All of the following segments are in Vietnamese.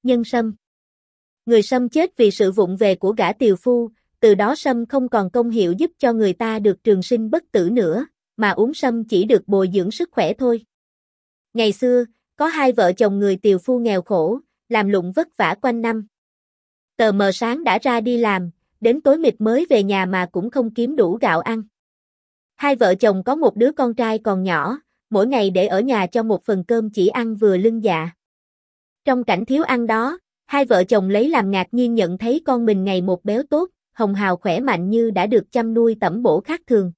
Nhân sâm. Người sâm chết vì sự vụng về của gã tiều phu, từ đó sâm không còn công hiệu giúp cho người ta được trường sinh bất tử nữa, mà uống sâm chỉ được bồi dưỡng sức khỏe thôi. Ngày xưa, có hai vợ chồng người tiều phu nghèo khổ, làm lụng vất vả quanh năm. Tờ mờ sáng đã ra đi làm, đến tối mịt mới về nhà mà cũng không kiếm đủ gạo ăn. Hai vợ chồng có một đứa con trai còn nhỏ, mỗi ngày để ở nhà cho một phần cơm chỉ ăn vừa lưng dạ. Trong cảnh thiếu ăn đó, hai vợ chồng lấy làm ngạc nhiên nhận thấy con mình ngày một béo tốt, hồng hào khỏe mạnh như đã được chăm nuôi tẩm bổ khác thường.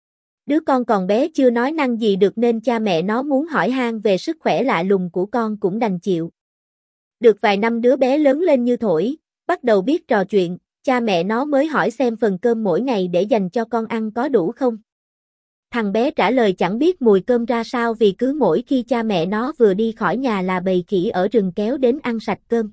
Đứa con còn bé chưa nói năng gì được nên cha mẹ nó muốn hỏi han về sức khỏe lạ lùng của con cũng đành chịu. Được vài năm đứa bé lớn lên như thổi, bắt đầu biết trò chuyện, cha mẹ nó mới hỏi xem phần cơm mỗi ngày để dành cho con ăn có đủ không. Thằng bé trả lời chẳng biết mùi cơm ra sao vì cứ mỗi khi cha mẹ nó vừa đi khỏi nhà là bầy khỉ ở rừng kéo đến ăn sạch cơm.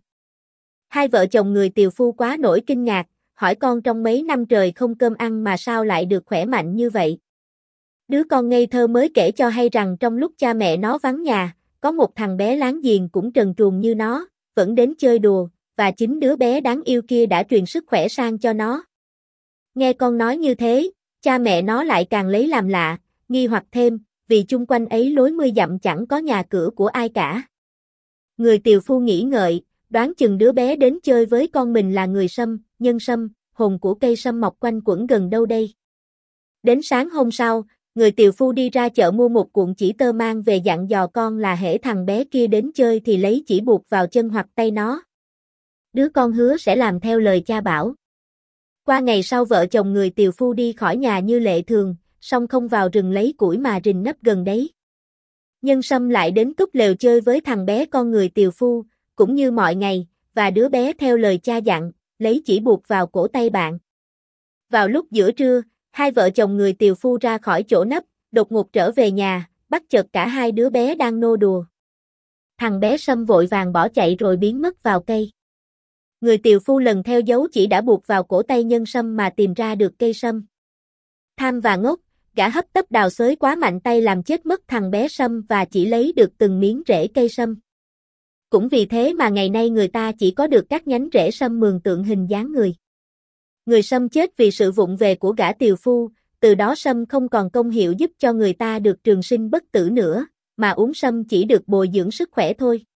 Hai vợ chồng người tiều phu quá nỗi kinh ngạc, hỏi con trong mấy năm trời không cơm ăn mà sao lại được khỏe mạnh như vậy. Đứa con ngây thơ mới kể cho hay rằng trong lúc cha mẹ nó vắng nhà, có một thằng bé láng giềng cũng trần truồng như nó, vẫn đến chơi đùa, và chính đứa bé đáng yêu kia đã truyền sức khỏe sang cho nó. Nghe con nói như thế, cha mẹ nó lại càng lấy làm lạ, nghi hoặc thêm, vì chung quanh ấy lối 10 dặm chẳng có nhà cửa của ai cả. Người tiều phu nghĩ ngợi, đoán chừng đứa bé đến chơi với con mình là người sâm, nhân sâm, hồn của cây sâm mọc quanh quẩn gần đâu đây. Đến sáng hôm sau, người tiều phu đi ra chợ mua một cuộn chỉ tơ mang về dặn dò con là hễ thằng bé kia đến chơi thì lấy chỉ buộc vào chân hoặc tay nó. Đứa con hứa sẽ làm theo lời cha bảo. Qua ngày sau vợ chồng người tiều phu đi khỏi nhà như lệ thường, song không vào rừng lấy củi mà rình nấp gần đấy. Nhân sâm lại đến túp lều chơi với thằng bé con người tiều phu, cũng như mọi ngày, và đứa bé theo lời cha dặn, lấy chỉ buộc vào cổ tay bạn. Vào lúc giữa trưa, hai vợ chồng người tiều phu ra khỏi chỗ nấp, đột ngột trở về nhà, bắt chợt cả hai đứa bé đang nô đùa. Thằng bé sâm vội vàng bỏ chạy rồi biến mất vào cây. Người tiều phu lần theo dấu chỉ đã buộc vào cổ tay nhân sâm mà tìm ra được cây sâm. Tham và ngốc, gã hấp tấp đào xới quá mạnh tay làm chết mất thằng bé sâm và chỉ lấy được từng miếng rễ cây sâm. Cũng vì thế mà ngày nay người ta chỉ có được các nhánh rễ sâm mường tượng hình dáng người. Người sâm chết vì sự vụng về của gã tiều phu, từ đó sâm không còn công hiệu giúp cho người ta được trường sinh bất tử nữa, mà uống sâm chỉ được bồi dưỡng sức khỏe thôi.